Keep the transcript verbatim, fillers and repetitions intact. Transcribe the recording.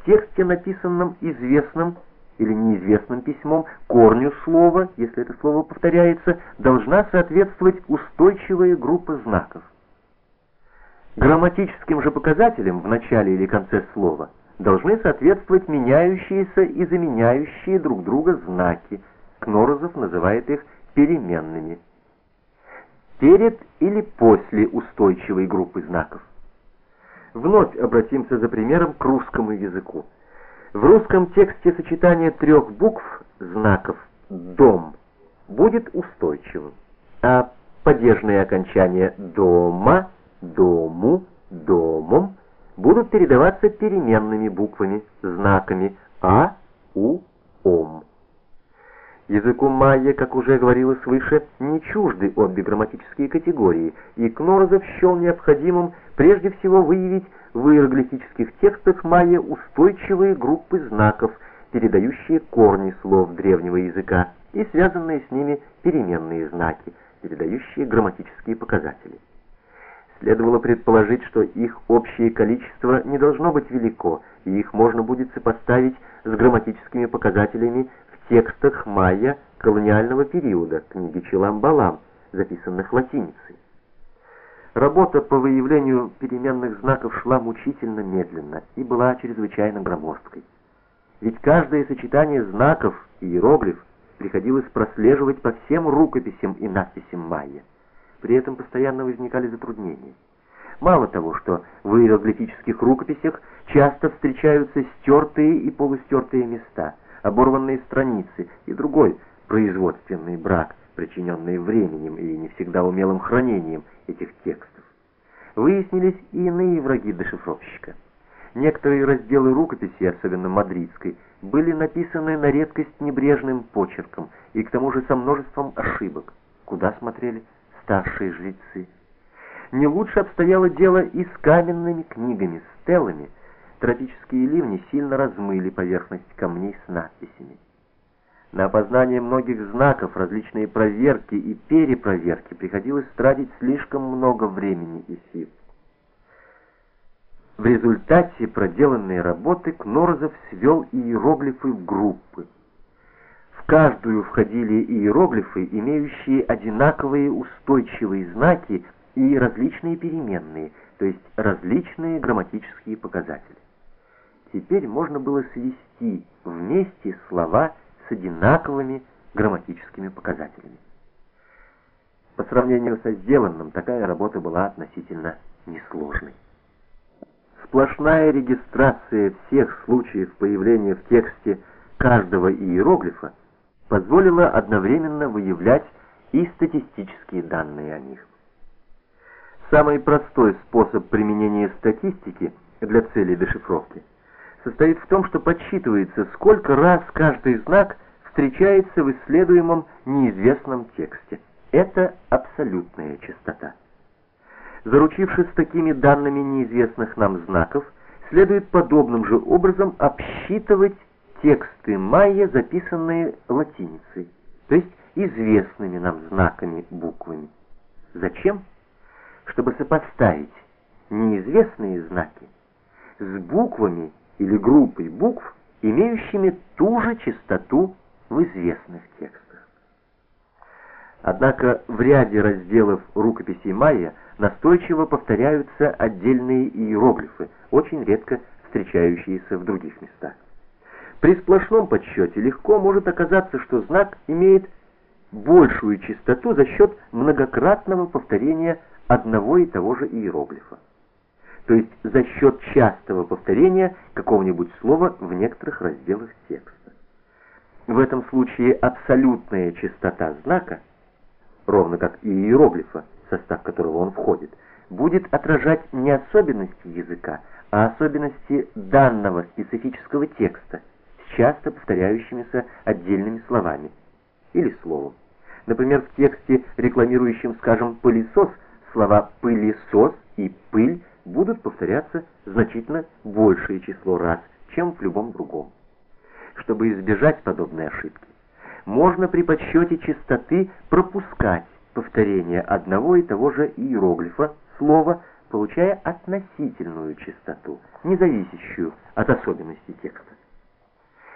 тексте, написанном известным или неизвестным письмом, корню слова, если это слово повторяется, должна соответствовать устойчивая группа знаков. Грамматическим же показателям в начале или конце слова должны соответствовать меняющиеся и заменяющие друг друга знаки. Кнорозов называет их переменными. Перед или после устойчивой группы знаков. Вновь обратимся за примером к русскому языку. В русском тексте сочетание трех букв знаков «дом» будет устойчивым, а падежные окончания «дома», «дому», «домом» будут передаваться переменными буквами, знаками «а», «у», «ом». Языку майя, как уже говорилось выше, не чужды обе грамматические категории, и Кнорозов счел необходимым прежде всего выявить в иероглифических текстах майя устойчивые группы знаков, передающие корни слов древнего языка, и связанные с ними переменные знаки, передающие грамматические показатели. Следовало предположить, что их общее количество не должно быть велико, и их можно будет сопоставить с грамматическими показателями в текстах майя колониального периода, книги Челам-Балам, записанных латиницей. Работа по выявлению переменных знаков шла мучительно медленно и была чрезвычайно громоздкой. Ведь каждое сочетание знаков и иероглиф приходилось прослеживать по всем рукописям и надписям майя. При этом постоянно возникали затруднения. Мало того, что в иероглифических рукописях часто встречаются стертые и полустертые места, оборванные страницы и другой производственный брак, причиненный временем и не всегда умелым хранением этих текстов. Выяснились и иные враги дешифровщика. Некоторые разделы рукописи, особенно мадридской, были написаны на редкость небрежным почерком и к тому же со множеством ошибок. Куда смотрели старшие жрецы? Не лучше обстояло дело и с каменными книгами, стелами. Тропические ливни сильно размыли поверхность камней с надписями. На опознание многих знаков, различные проверки и перепроверки приходилось тратить слишком много времени и сил. В результате проделанной работы Кнорозов свел иероглифы в группы. В каждую входили иероглифы, имеющие одинаковые устойчивые знаки и различные переменные, то есть различные грамматические показатели. Теперь можно было свести вместе слова с одинаковыми грамматическими показателями. По сравнению со сделанным, такая работа была относительно несложной. Сплошная регистрация всех случаев появления в тексте каждого иероглифа позволила одновременно выявлять и статистические данные о них. Самый простой способ применения статистики для целей дешифровки состоит в том, что подсчитывается, сколько раз каждый знак встречается в исследуемом неизвестном тексте. Это абсолютная частота. Заручившись такими данными неизвестных нам знаков, следует подобным же образом обсчитывать тексты майя, записанные латиницей, то есть известными нам знаками, буквами. Зачем? Чтобы сопоставить неизвестные знаки с буквами или группой букв, имеющими ту же частоту в известных текстах. Однако в ряде разделов рукописей майя настойчиво повторяются отдельные иероглифы, очень редко встречающиеся в других местах. При сплошном подсчете легко может оказаться, что знак имеет большую частоту за счет многократного повторения одного и того же иероглифа, то есть за счет частого повторения какого-нибудь слова в некоторых разделах текста. В этом случае абсолютная частота знака, ровно как и иероглифа, в состав которого он входит, будет отражать не особенности языка, а особенности данного специфического текста с часто повторяющимися отдельными словами или словом. Например, в тексте, рекламирующем, скажем, пылесос, слова «пылесос» и «пыль» будут повторяться значительно большее число раз, чем в любом другом. Чтобы избежать подобной ошибки, можно при подсчете частоты пропускать повторение одного и того же иероглифа, слова, получая относительную чистоту, не зависящую от особенностей текста.